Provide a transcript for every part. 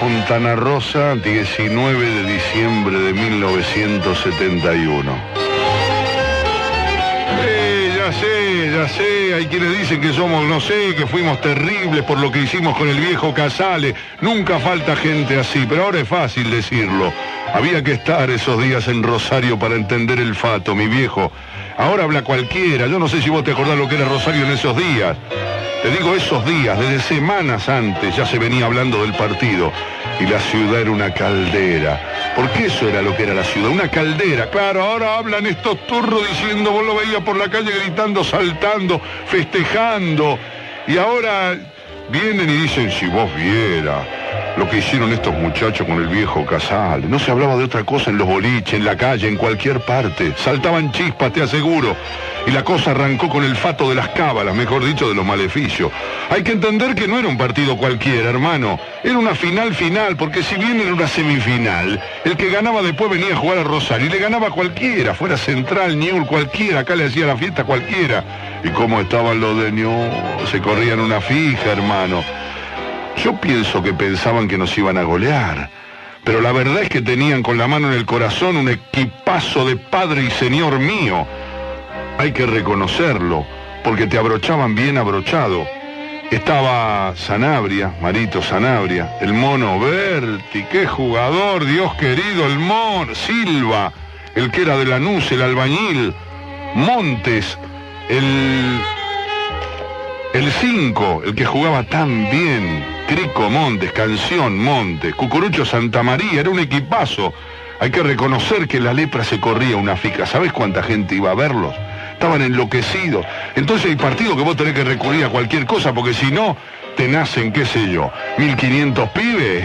Fontana Rosa, 19 de diciembre de 1971. Ya sé, hay quienes dicen que somos, no sé, que fuimos terribles por lo que hicimos con el viejo Casale. Nunca falta gente así, pero ahora es fácil decirlo. Había que estar esos días en Rosario para entender el fato, mi viejo. Ahora habla cualquiera, yo no sé si vos te acordás lo que era Rosario en esos días. Te digo esos días, desde semanas antes ya se venía hablando del partido. Y la ciudad era una caldera. Porque eso era lo que era la ciudad, una caldera. Claro, ahora hablan estos turros diciendo, vos lo veías por la calle gritando, saltando, festejando. Y ahora vienen y dicen, si vos vieras lo que hicieron estos muchachos con el viejo Casale. No se hablaba de otra cosa en los boliches, en la calle, en cualquier parte. Saltaban chispas, te aseguro. Y la cosa arrancó con el fato de las cábalas, mejor dicho, de los maleficios. Hay que entender que no era un partido cualquiera, hermano. Era una final, porque si bien era una semifinal, el que ganaba después venía a jugar a Rosario y le ganaba a cualquiera, fuera Central, Newell's, cualquiera, acá le hacía la fiesta a cualquiera. Y cómo estaban los de Newell's, se corrían una fija, hermano. Yo pienso que pensaban que nos iban a golear, pero la verdad es que tenían con la mano en el corazón un equipazo de padre y señor mío. Hay que reconocerlo, porque te abrochaban bien abrochado. Estaba Sanabria, Marito Sanabria, el Mono Berti, qué jugador, Dios querido, el Mono, Silva, el que era de Lanús, el albañil, Montes, el 5, el que jugaba tan bien, Crico Montes, Canción Montes, Cucurucho Santamaría, era un equipazo. Hay que reconocer que la lepra se corría una fica. ¿Sabés cuánta gente iba a verlos? Estaban enloquecidos. Entonces hay partidos que vos tenés que recurrir a cualquier cosa, porque si no, te nacen, qué sé yo, 1500 pibes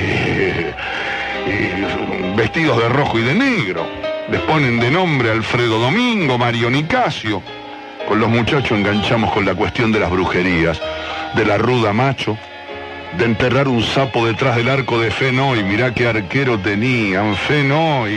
vestidos de rojo y de negro. Les ponen de nombre Alfredo Domingo, Mario Nicasio. Con los muchachos enganchamos con la cuestión de las brujerías, de la ruda macho, de enterrar un sapo detrás del arco de Fenoy, mirá qué arquero tenían, Fenoy,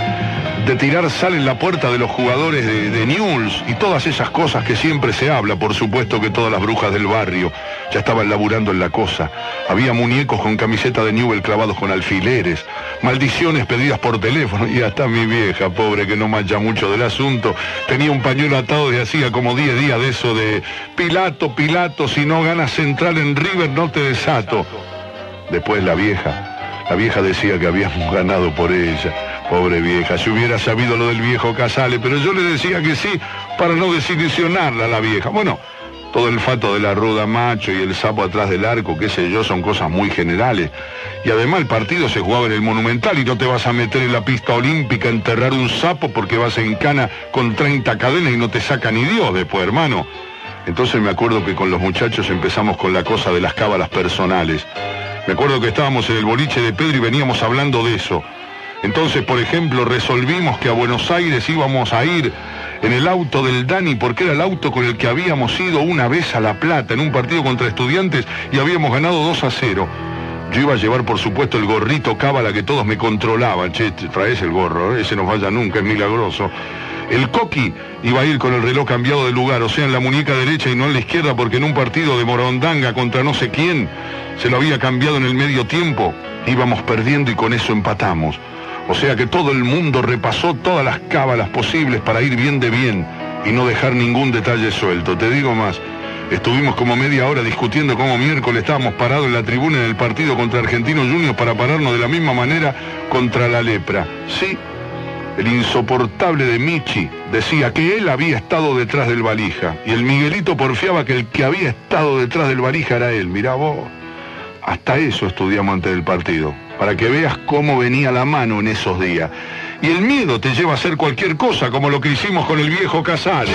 de tirar sal en la puerta de los jugadores de Newell's y todas esas cosas que siempre se habla. Por supuesto que todas las brujas del barrio ya estaban laburando en la cosa. Había muñecos con camiseta de Newell's clavados con alfileres, maldiciones pedidas por teléfono, y hasta mi vieja, pobre, que no mancha mucho del asunto, tenía un pañuelo atado de hacía como 10 días de eso de Pilato, Pilato, si no ganas Central en River no te desato. Después la vieja decía que habíamos ganado por ella. Pobre vieja, si hubiera sabido lo del viejo Casale, pero yo le decía que sí, para no desilusionarla a la vieja. Bueno, todo el fato de la ruda macho y el sapo atrás del arco, qué sé yo, son cosas muy generales. Y además el partido se jugaba en el Monumental y no te vas a meter en la pista olímpica a enterrar un sapo porque vas en cana con 30 cadenas y no te saca ni Dios después, hermano. Entonces me acuerdo que con los muchachos empezamos con la cosa de las cábalas personales. Me acuerdo que estábamos en el boliche de Pedro y veníamos hablando de eso. Entonces, por ejemplo, resolvimos que a Buenos Aires íbamos a ir en el auto del Dani, porque era el auto con el que habíamos ido una vez a La Plata en un partido contra Estudiantes y habíamos ganado 2-0. Yo iba a llevar, por supuesto, el gorrito cábala que todos me controlaban. Che, traes el gorro, ese no falla nunca, es milagroso. El Coqui iba a ir con el reloj cambiado de lugar, o sea, en la muñeca derecha y no en la izquierda, porque en un partido de Morondanga contra no sé quién se lo había cambiado en el medio tiempo. Íbamos perdiendo y con eso empatamos. O sea que todo el mundo repasó todas las cábalas posibles para ir bien de bien y no dejar ningún detalle suelto. Te digo más, estuvimos como media hora discutiendo cómo miércoles estábamos parados en la tribuna en el partido contra Argentinos Juniors para pararnos de la misma manera contra la lepra. Sí, el insoportable de Michi decía que él había estado detrás del valija y el Miguelito porfiaba que el que había estado detrás del valija era él. Mirá vos, hasta eso estudiamos antes del partido, para que veas cómo venía la mano en esos días. Y el miedo te lleva a hacer cualquier cosa, como lo que hicimos con el viejo Casale.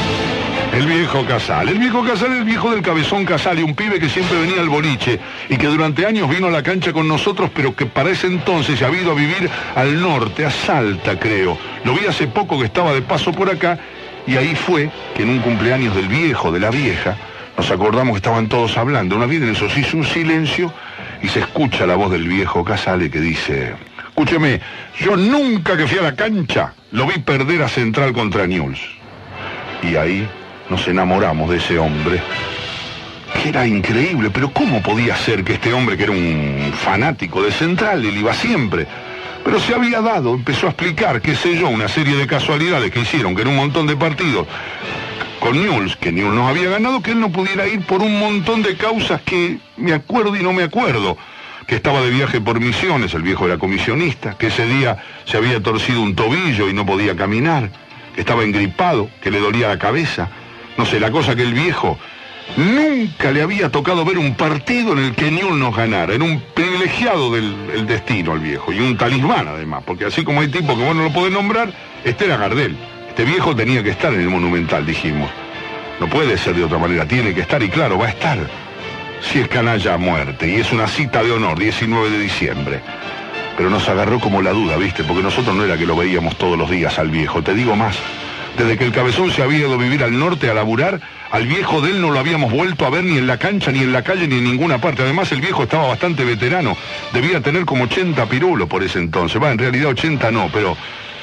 El viejo Casale, el viejo del Cabezón Casale, un pibe que siempre venía al boliche y que durante años vino a la cancha con nosotros, pero que para ese entonces se había ido a vivir al norte, a Salta, creo. Lo vi hace poco que estaba de paso por acá, y ahí fue que en un cumpleaños del viejo, de la vieja, nos acordamos que estaban todos hablando. Una vez en eso se hizo un silencio y se escucha la voz del viejo Casale que dice: escúcheme, yo nunca que fui a la cancha lo vi perder a Central contra Newell's. Y ahí nos enamoramos de ese hombre. que era increíble, pero ¿cómo podía ser que este hombre, que era un fanático de Central, él iba siempre, pero se había dado, empezó a explicar, qué sé yo, una serie de casualidades que hicieron que en un montón de partidos con Newell's, que Newell's nos había ganado, que él no pudiera ir por un montón de causas que me acuerdo y no me acuerdo? Que estaba de viaje por Misiones, el viejo era comisionista, que ese día se había torcido un tobillo y no podía caminar, que estaba engripado, que le dolía la cabeza. No sé, la cosa que el viejo nunca le había tocado ver un partido en el que Newell's nos ganara. Era un privilegiado del destino al viejo, y un talismán además, porque así como hay tipos que vos no lo podés nombrar, este era Gardel. Este viejo tenía que estar en el Monumental, dijimos. No puede ser de otra manera, tiene que estar, y claro, va a estar. Si es canalla a muerte, y es una cita de honor, 19 de diciembre. Pero nos agarró como la duda, ¿viste? Porque nosotros no era que lo veíamos todos los días al viejo, te digo más. Desde que el Cabezón se había ido a vivir al norte a laburar, al viejo de él no lo habíamos vuelto a ver ni en la cancha, ni en la calle, ni en ninguna parte. Además, el viejo estaba bastante veterano, debía tener como 80 pirulos por ese entonces. En realidad 80 no, pero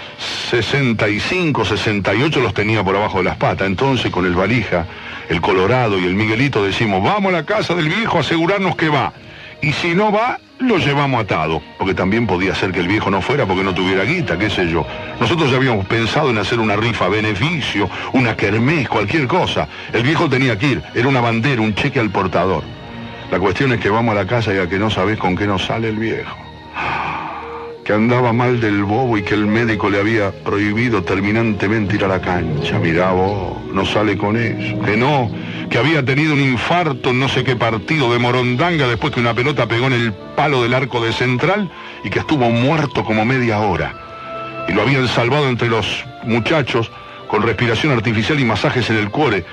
65, 68 los tenía por abajo de las patas. Entonces, con el Valija, el Colorado y el Miguelito decimos, vamos a la casa del viejo a asegurarnos que va. Y si no va, lo llevamos atado, porque también podía ser que el viejo no fuera porque no tuviera guita, qué sé yo. Nosotros ya habíamos pensado en hacer una rifa a beneficio, una kermés, cualquier cosa. El viejo tenía que ir, era una bandera, un cheque al portador. La cuestión es que vamos a la casa y a que no sabés con qué nos sale el viejo. Que andaba mal del bobo y que el médico le había prohibido terminantemente ir a la cancha. Mirá vos, no sale con eso. Que no, que había tenido un infarto en no sé qué partido de Morondanga después que una pelota pegó en el palo del arco de Central y que estuvo muerto como media hora. Y lo habían salvado entre los muchachos con respiración artificial y masajes en el cuore.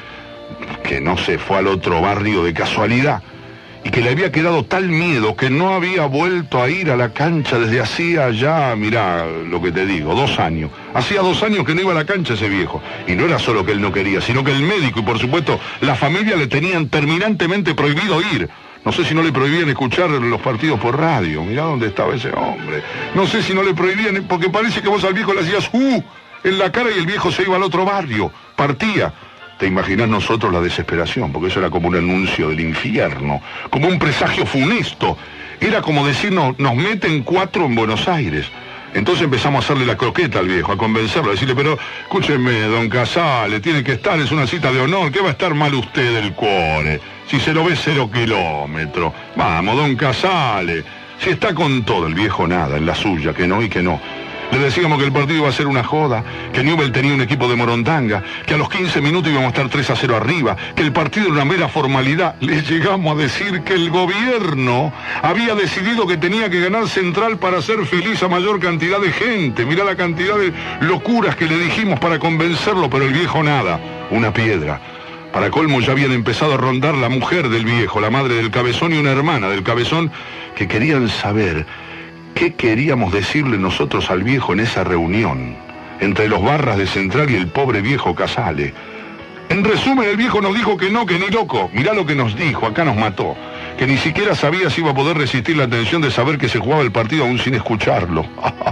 Que no se fue al otro barrio de casualidad. Y que le había quedado tal miedo que no había vuelto a ir a la cancha desde hacía ya, mirá lo que te digo, 2 años. Hacía 2 años que no iba a la cancha ese viejo. Y no era solo que él no quería, sino que el médico y por supuesto la familia le tenían terminantemente prohibido ir. No sé si no le prohibían escuchar los partidos por radio. Mirá dónde estaba ese hombre. No sé si no le prohibían, porque parece que vos al viejo le hacías en la cara y el viejo se iba al otro barrio, partía. Te imaginás nosotros la desesperación, porque eso era como un anuncio del infierno, como un presagio funesto. Era como decirnos, nos meten 4 en Buenos Aires. Entonces empezamos a hacerle la croqueta al viejo, a convencerlo, a decirle, pero escúcheme, don Casale, tiene que estar, es una cita de honor, ¿qué va a estar mal usted del cuore? Si se lo ve 0 kilómetros. Vamos, don Casale, si está con todo, el viejo nada, en la suya, que no y que no. Le decíamos que el partido iba a ser una joda, que Newell's tenía un equipo de Morondanga, que a los 15 minutos íbamos a estar 3-0 arriba, que el partido era una mera formalidad. Le llegamos a decir que el gobierno había decidido que tenía que ganar Central para hacer feliz a mayor cantidad de gente. Mirá la cantidad de locuras que le dijimos para convencerlo, pero el viejo nada, una piedra. Para colmo ya habían empezado a rondar la mujer del viejo, la madre del Cabezón y una hermana del Cabezón, que querían saber ¿qué queríamos decirle nosotros al viejo en esa reunión? Entre los barras de Central y el pobre viejo Casale. En resumen, el viejo nos dijo que no, que ni loco. Mirá lo que nos dijo, acá nos mató. Que ni siquiera sabía si iba a poder resistir la tensión de saber que se jugaba el partido aún sin escucharlo.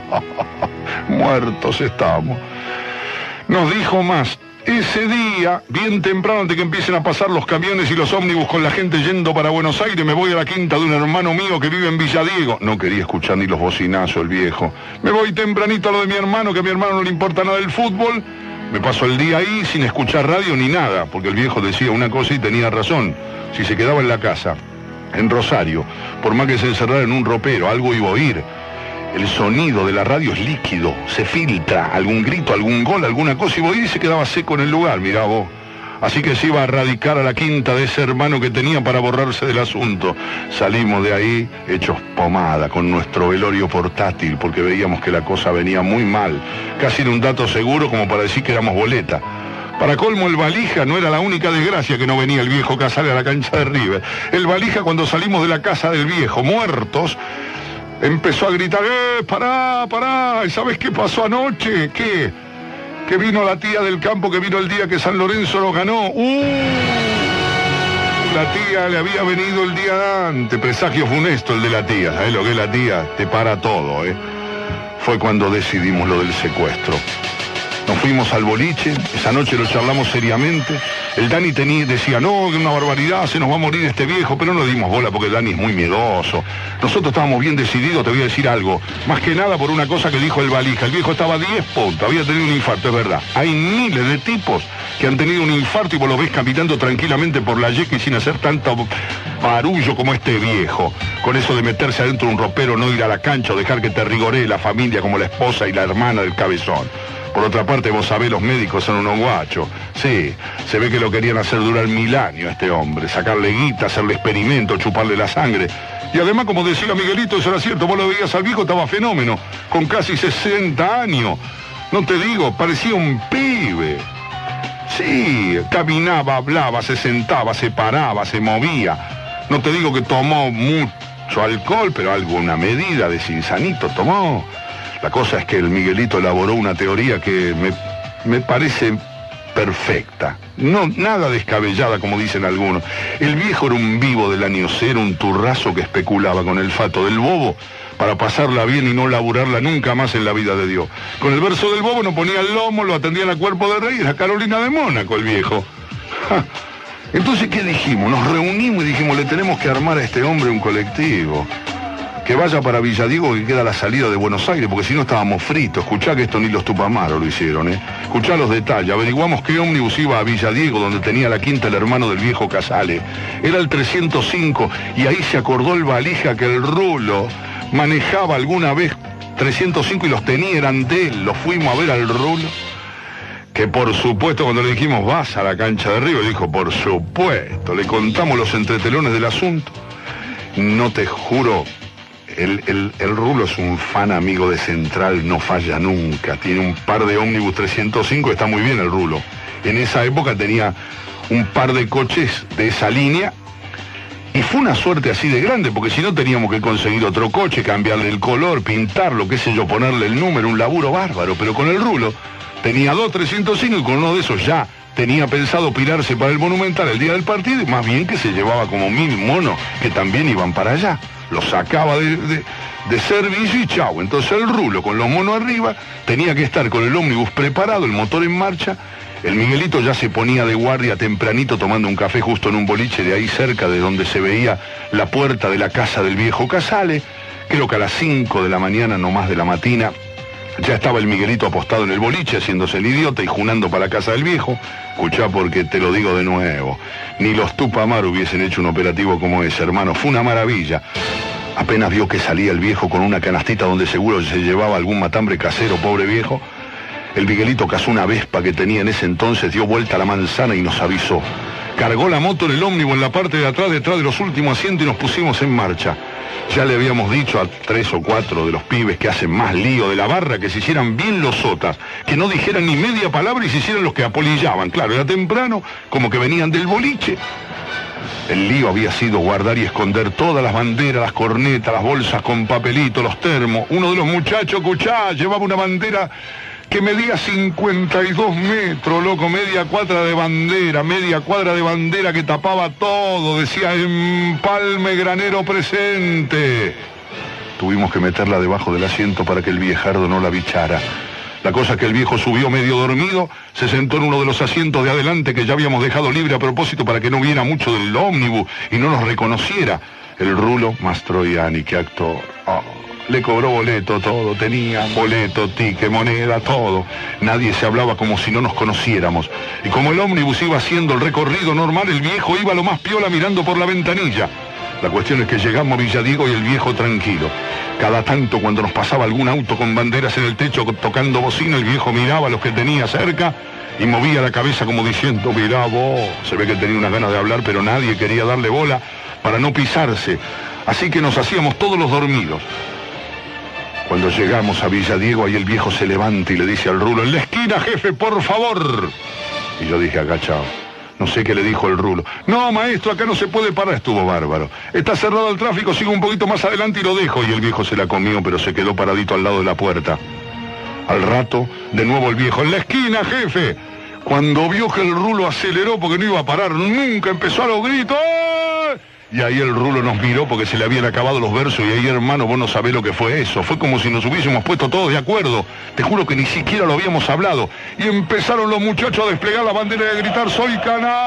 Muertos estamos. Nos dijo más. Ese día, bien temprano, antes que empiecen a pasar los camiones y los ómnibus con la gente yendo para Buenos Aires, me voy a la quinta de un hermano mío que vive en Villadiego. No quería escuchar ni los bocinazos, el viejo. Me voy tempranito a lo de mi hermano, que a mi hermano no le importa nada del fútbol. Me paso el día ahí sin escuchar radio ni nada, porque el viejo decía una cosa y tenía razón. Si se quedaba en la casa, en Rosario, por más que se encerrara en un ropero, algo iba a oír. El sonido de la radio es líquido, se filtra, algún grito, algún gol, alguna cosa, y voy y se quedaba seco en el lugar, mirá vos. Así que se iba a radicar a la quinta de ese hermano que tenía para borrarse del asunto. Salimos de ahí hechos pomada, con nuestro velorio portátil, porque veíamos que la cosa venía muy mal. Casi era un dato seguro como para decir que éramos boleta. Para colmo, el Valija no era la única desgracia que no venía el viejo Casale a la cancha de River. El Valija, cuando salimos de la casa del viejo, muertos, empezó a gritar, pará, ¿y sabes qué pasó anoche? ¿Qué? Que vino la tía del campo, que vino el día que San Lorenzo lo ganó. La tía le había venido el día antes, presagio funesto el de la tía, ¿sabes lo que es la tía? Te para todo, Fue cuando decidimos lo del secuestro. Nos fuimos fuimos al boliche, esa noche lo charlamos seriamente. El Dani decía, no, que una barbaridad, se nos va a morir este viejo, pero no le dimos bola porque el Dani es muy miedoso. Nosotros estábamos bien decididos, te voy a decir algo, más que nada por una cosa que dijo el valija. El viejo estaba a 10 puntos, había tenido un infarto, es verdad. Hay miles de tipos que han tenido un infarto y vos los ves caminando tranquilamente por la yeca y sin hacer tanto barullo como este viejo. Con eso de meterse adentro de un ropero, no ir a la cancha o dejar que te rigoree la familia como la esposa y la hermana del cabezón. Por otra parte, vos sabés, los médicos son unos guachos. Sí, se ve que lo querían hacer durar 1000 años a este hombre, sacarle guita, hacerle experimento, chuparle la sangre. Y además, como decía Miguelito, eso era cierto, vos lo veías al viejo, estaba fenómeno, con casi 60 años. No te digo, parecía un pibe. Sí, caminaba, hablaba, se sentaba, se paraba, se movía. No te digo que tomó mucho alcohol, pero alguna medida de cinsanito tomó. La cosa es que el Miguelito elaboró una teoría que me parece perfecta. No, nada descabellada como dicen algunos. El viejo era un vivo del año cero, un turrazo que especulaba con el fato del bobo para pasarla bien y no laburarla nunca más en la vida de Dios. Con el verso del bobo no ponía el lomo, lo atendían a cuerpo de rey, era Carolina de Mónaco el viejo. Ja. Entonces, ¿qué dijimos? Nos reunimos y dijimos, le tenemos que armar a este hombre un colectivo. Que vaya para Villadiego, que queda a la salida de Buenos Aires, porque si no estábamos fritos. Escuchá que esto ni los Tupamaros lo hicieron, ¿eh? Escuchá los detalles. Averiguamos qué ómnibus iba a Villadiego, donde tenía la quinta el hermano del viejo Casale. Era el 305, y ahí se acordó el valija que el Rulo manejaba alguna vez 305 y los tenía, eran de él. Lo fuimos a ver al Rulo, que por supuesto cuando le dijimos, vas a la cancha de Río, dijo, por supuesto. Le contamos los entretelones del asunto. No te juro... El Rulo es un fan amigo de Central, no falla nunca. Tiene un par de ómnibus 305, está muy bien el Rulo. En esa época tenía un par de coches de esa línea y fue una suerte así de grande, porque si no teníamos que conseguir otro coche, cambiarle el color, pintarlo, qué sé yo, ponerle el número, un laburo bárbaro. Pero con el Rulo tenía 2 305 y con uno de esos ya tenía pensado pirarse para el Monumental el día del partido, y más bien que se llevaba como 1000 monos que también iban para allá. Lo sacaba de servicio y chau. Entonces el Rulo con los monos arriba tenía que estar con el ómnibus preparado, el motor en marcha. El Miguelito ya se ponía de guardia tempranito tomando un café justo en un boliche de ahí cerca, de donde se veía la puerta de la casa del viejo Casale. Creo que a las 5 de la mañana, no más de la matina, ya estaba el Miguelito apostado en el boliche, haciéndose el idiota y junando para la casa del viejo. Escuchá, porque te lo digo de nuevo, ni los Tupamar hubiesen hecho un operativo como ese, hermano. Fue una maravilla. Apenas vio que salía el viejo con una canastita donde seguro se llevaba algún matambre casero, pobre viejo, el Miguelito cazó una Vespa que tenía en ese entonces, dio vuelta a la manzana y nos avisó. Cargó la moto en el ómnibus en la parte de atrás, detrás de los últimos asientos, y nos pusimos en marcha. Ya le habíamos dicho a 3 o 4 de los pibes que hacen más lío de la barra que se hicieran bien los sotas, que no dijeran ni media palabra y se hicieran los que apolillaban. Claro, era temprano, como que venían del boliche. El lío había sido guardar y esconder todas las banderas, las cornetas, las bolsas con papelito, los termos. Uno de los muchachos, escuchá, llevaba una bandera que medía 52 metros, loco, media cuadra de bandera que tapaba todo, decía empalme granero presente. Tuvimos que meterla debajo del asiento para que el viejardo no la bichara. La cosa es que el viejo subió medio dormido, se sentó en uno de los asientos de adelante que ya habíamos dejado libre a propósito para que no viera mucho del ómnibus y no nos reconociera. El Rulo Mastroianni, qué actor. Oh. Le cobró boleto, todo, tenía boleto, ticket, moneda, todo. Nadie se hablaba como si no nos conociéramos. Y como el ómnibus iba haciendo el recorrido normal, el viejo iba lo más piola mirando por la ventanilla. La cuestión es que llegamos a Villadiego y el viejo tranquilo. Cada tanto, cuando nos pasaba algún auto con banderas en el techo tocando bocina, el viejo miraba a los que tenía cerca y movía la cabeza como diciendo, mirá vos. Se ve que tenía unas ganas de hablar, pero nadie quería darle bola para no pisarse. Así que nos hacíamos todos los dormidos. Cuando llegamos a Villadiego, ahí el viejo se levanta y le dice al Rulo, en la esquina, jefe, por favor. Y yo dije, agachado. No sé qué le dijo el Rulo. No, maestro, acá no se puede parar, estuvo bárbaro. Está cerrado el tráfico, sigo un poquito más adelante y lo dejo. Y el viejo se la comió, pero se quedó paradito al lado de la puerta. Al rato, de nuevo el viejo, en la esquina, jefe. Cuando vio que el Rulo aceleró porque no iba a parar nunca, empezó a los gritos, ¡ay! Y ahí el Rulo nos miró porque se le habían acabado los versos y ahí, hermano, vos no sabés lo que fue eso. Fue como si nos hubiésemos puesto todos de acuerdo. Te juro que ni siquiera lo habíamos hablado. Y empezaron los muchachos a desplegar la bandera y a gritar: soy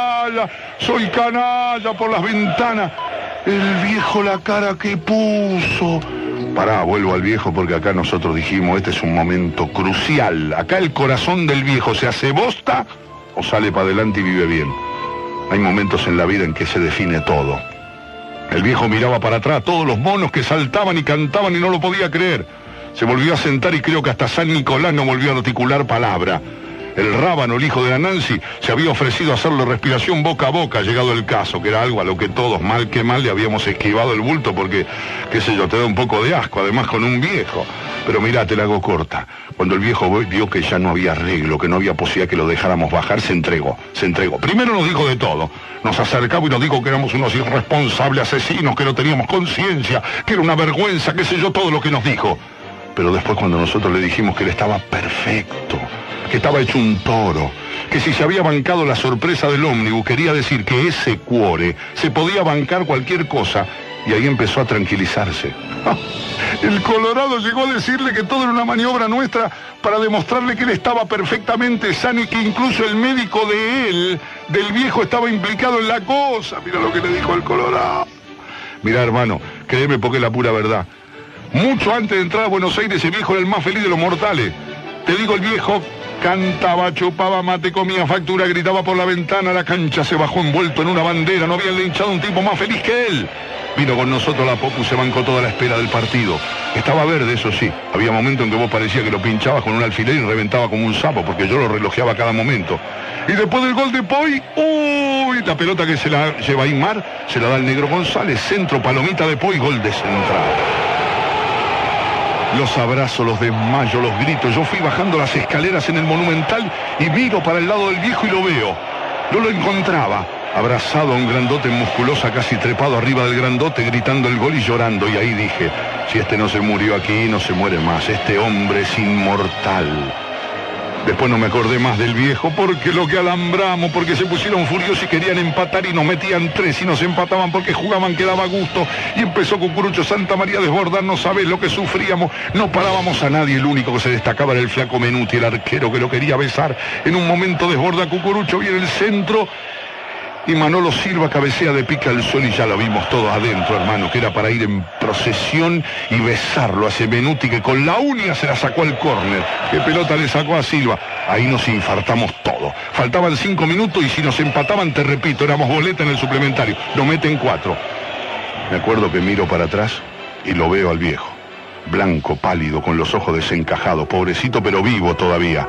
canalla por las ventanas. El viejo la cara que puso. Pará, vuelvo al viejo porque acá nosotros dijimos, este es un momento crucial. Acá el corazón del viejo se hace bosta o sale para adelante y vive bien. Hay momentos en la vida en que se define todo. El viejo miraba para atrás, todos los monos que saltaban y cantaban y no lo podía creer. Se volvió a sentar y creo que hasta San Nicolás no volvió a articular palabra. El rábano, el hijo de la Nancy, se había ofrecido a hacerle respiración boca a boca, llegado el caso, que era algo a lo que todos, mal que mal, le habíamos esquivado el bulto porque, qué sé yo, te da un poco de asco, además con un viejo. Pero mirá, te la hago corta. Cuando el viejo vio que ya no había arreglo, que no había posibilidad que lo dejáramos bajar, se entregó. Primero nos dijo de todo. Nos acercaba y nos dijo que éramos unos irresponsables asesinos, que no teníamos conciencia, que era una vergüenza, qué sé yo, todo lo que nos dijo. Pero después cuando nosotros le dijimos que él estaba perfecto, que estaba hecho un toro, que si se había bancado la sorpresa del ómnibus, quería decir que ese cuore se podía bancar cualquier cosa, y ahí empezó a tranquilizarse. El Colorado llegó a decirle que todo era una maniobra nuestra para demostrarle que él estaba perfectamente sano y que incluso el médico de él, del viejo, estaba implicado en la cosa. Mira lo que le dijo el Colorado. Mira, hermano, créeme porque es la pura verdad. Mucho antes de entrar a Buenos Aires, ese viejo era el más feliz de los mortales. Te digo, el viejo cantaba, chupaba mate, comía factura, gritaba por la ventana, la cancha se bajó envuelto en una bandera, no había linchado un tipo más feliz que él. Vino con nosotros la Popu, se bancó toda la espera del partido. Estaba verde, eso sí. Había momentos en que vos parecía que lo pinchabas con un alfiler y reventaba como un sapo, porque yo lo relojeaba a cada momento. Y después del gol de Poi, ¡uy! La pelota que se la lleva Aymar, se la da el Negro González, centro, palomita de Poi, gol de Central. Los abrazos, los desmayos, los gritos. Yo fui bajando las escaleras en el Monumental y miro para el lado del viejo y lo veo. No lo encontraba. Abrazado a un grandote musculosa, casi trepado arriba del grandote, gritando el gol y llorando. Y ahí dije, si este no se murió aquí, no se muere más. Este hombre es inmortal. Después no me acordé más del viejo porque lo que alambramos, porque se pusieron furiosos y querían empatar y nos metían 3 y nos empataban porque jugaban que daba gusto. Y empezó Cucurucho Santa María a desbordar, no sabés lo que sufríamos. No parábamos a nadie, el único que se destacaba era el flaco Menuti, el arquero que lo quería besar. En un momento desborda Cucurucho, viene el centro y Manolo Silva cabecea de pica al suelo y ya lo vimos todos adentro, hermano, que era para ir en procesión y besarlo a ese Menuti que con la uña se la sacó al córner. ¿Qué pelota le sacó a Silva? Ahí nos infartamos todo. Faltaban 5 minutos y si nos empataban, te repito, éramos boleta en el suplementario. Nos meten 4. Me acuerdo que miro para atrás y lo veo al viejo. Blanco, pálido, con los ojos desencajados, pobrecito pero vivo todavía.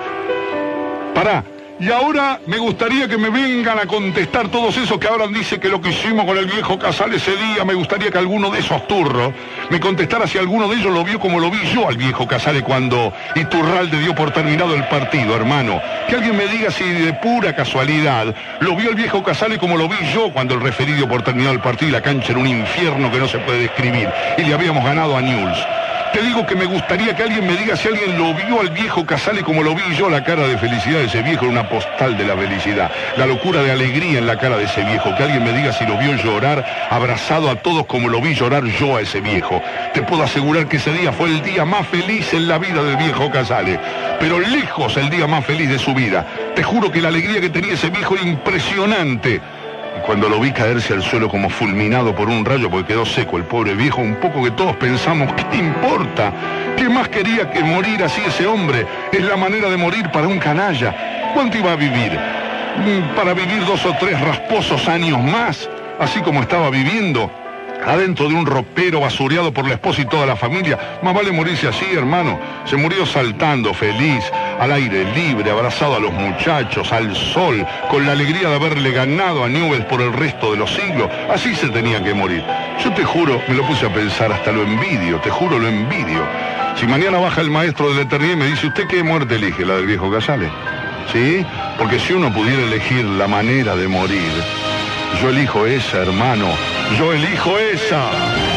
Pará. Y ahora me gustaría que me vengan a contestar todos esos que ahora dicen que lo que hicimos con el viejo Casale ese día, me gustaría que alguno de esos turros me contestara si alguno de ellos lo vio como lo vi yo al viejo Casale cuando Iturralde dio por terminado el partido, hermano. Que alguien me diga si de pura casualidad lo vio el viejo Casale como lo vi yo cuando el referí dio por terminado el partido y la cancha era un infierno que no se puede describir y le habíamos ganado a Newell's. Te digo que me gustaría que alguien me diga si alguien lo vio al viejo Casale como lo vi yo, la cara de felicidad de ese viejo, era una postal de la felicidad, la locura de alegría en la cara de ese viejo, que alguien me diga si lo vio llorar, abrazado a todos como lo vi llorar yo a ese viejo. Te puedo asegurar que ese día fue el día más feliz en la vida del viejo Casale, pero lejos el día más feliz de su vida. Te juro que la alegría que tenía ese viejo era impresionante. Y cuando lo vi caerse al suelo como fulminado por un rayo, porque quedó seco el pobre viejo, un poco que todos pensamos, ¿qué te importa? ¿Qué más quería que morir así ese hombre? Es la manera de morir para un canalla. ¿Cuánto iba a vivir? Para vivir 2 o 3 rasposos años más, así como estaba viviendo, adentro de un ropero basureado por la esposa y toda la familia. Más vale morirse así, hermano. Se murió saltando, feliz, al aire libre, abrazado a los muchachos, al sol, con la alegría de haberle ganado a Newell's por el resto de los siglos. Así se tenía que morir. Yo te juro, me lo puse a pensar, hasta lo envidio, te juro, lo envidio. Si mañana baja el maestro de la eternidad y me dice, ¿usted qué muerte elige? ¿La del viejo Casale? ¿Sí? Porque si uno pudiera elegir la manera de morir, yo elijo esa, hermano. Yo elijo esa.